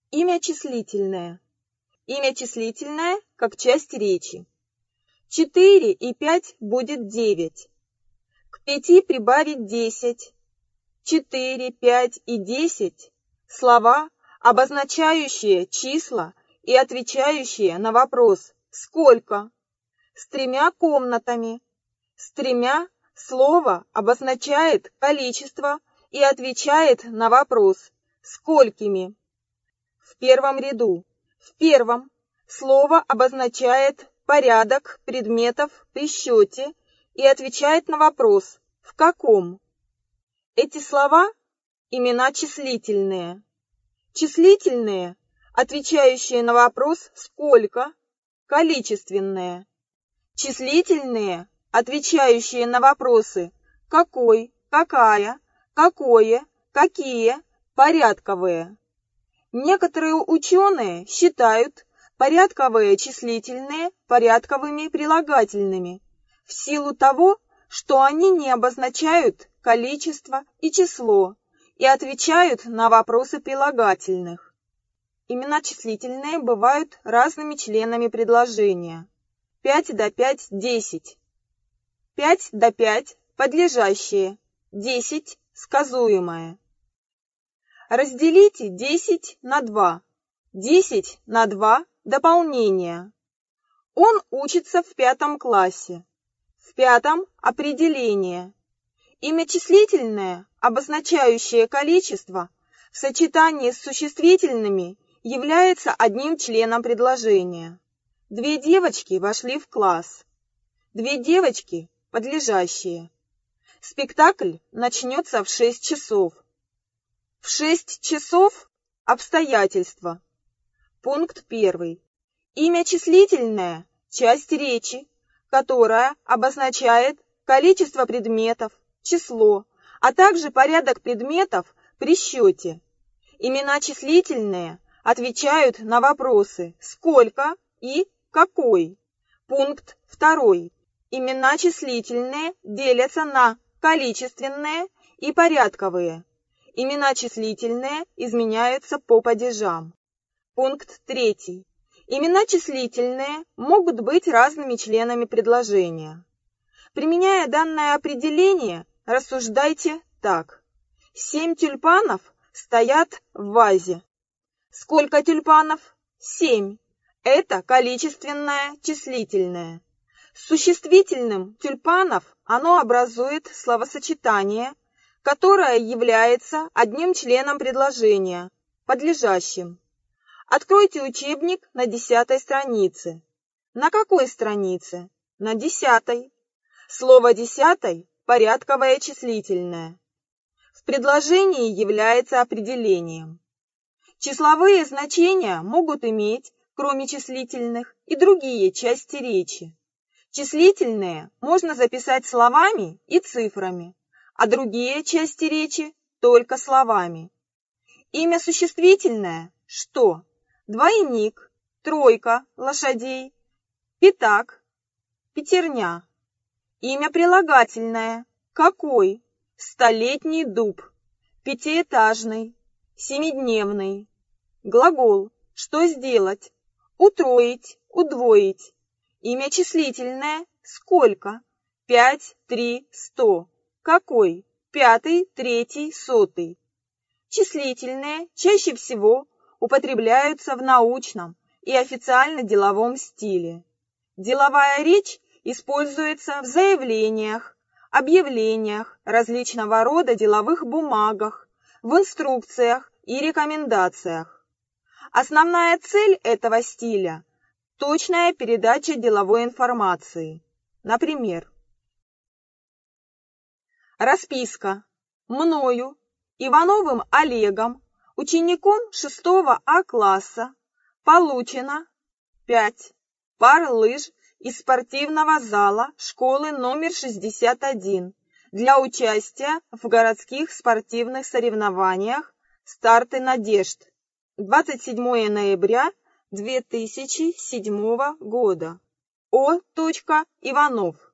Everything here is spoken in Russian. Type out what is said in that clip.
Имя числительное. Имя числительное как часть речи. 4 и 5 будет 9. К 5 прибавить 10. 4, 5 и 10 – слова, обозначающие числа и отвечающие на вопрос «Сколько?». С 3 комнатами. С 3 слово обозначает количество и отвечает на вопрос «Сколькими?». В первом ряду. В первом слово обозначает порядок предметов при счете и отвечает на вопрос «В каком?». Эти слова – имена числительные. Числительные, отвечающие на вопрос «Сколько?», количественные. Числительные, отвечающие на вопросы «Какой?», «Какая?», «Какое?», «Какие?», порядковые. Некоторые ученые считают порядковые числительные порядковыми прилагательными в силу того, что они не обозначают количество и число и отвечают на вопросы прилагательных. Имена числительные бывают разными членами предложения. 5 до 5 – 10. 5 до 5 – подлежащее, 10 – сказуемое. Разделите 10 на 2. 10 на 2 – дополнение. Он учится в 5 классе. В 5 – определение. Имя числительное, обозначающее количество, в сочетании с существительными является одним членом предложения. 2 девочки вошли в класс. 2 девочки – подлежащие. Спектакль начнется в 6 часов. В 6 часов – обстоятельства. Пункт 1. Имя числительное – часть речи, которая обозначает количество предметов, число, а также порядок предметов при счете. Имена числительные отвечают на вопросы «Сколько?» и «Какой?». Пункт 2. Имена числительные делятся на количественные и порядковые. Имена числительные изменяются по падежам. Пункт 3. Имена числительные могут быть разными членами предложения. Применяя данное определение, рассуждайте так. 7 тюльпанов стоят в вазе. Сколько тюльпанов? 7. Это количественное числительное. С существительным тюльпанов оно образует словосочетание, которое является одним членом предложения, подлежащим. Откройте учебник на 10 странице. На какой странице? На 10. Слово 10 – порядковое числительное. В предложении является определением. Числовые значения могут иметь, кроме числительных, и другие части речи. Числительные можно записать словами и цифрами, а другие части речи – только словами. Имя существительное – что? Двойник, тройка лошадей, пятак, пятерня. Имя прилагательное – какой? Столетний дуб, пятиэтажный, семидневный. Глагол – что сделать? Утроить, удвоить. Имя числительное – сколько? 5, 3, 100. Какой? 5, 3, 100. Числительные чаще всего употребляются в научном и официально-деловом стиле. Деловая речь используется в заявлениях, объявлениях, различного рода деловых бумагах, в инструкциях и рекомендациях. Основная цель этого стиля – точная передача деловой информации. Например, расписка. Мною, Ивановым Олегом, учеником 6 А класса, получено 5 пар лыж из спортивного зала школы номер 61 для участия в городских спортивных соревнованиях «Старты надежд». 27 ноября 2007 года. О. Иванов.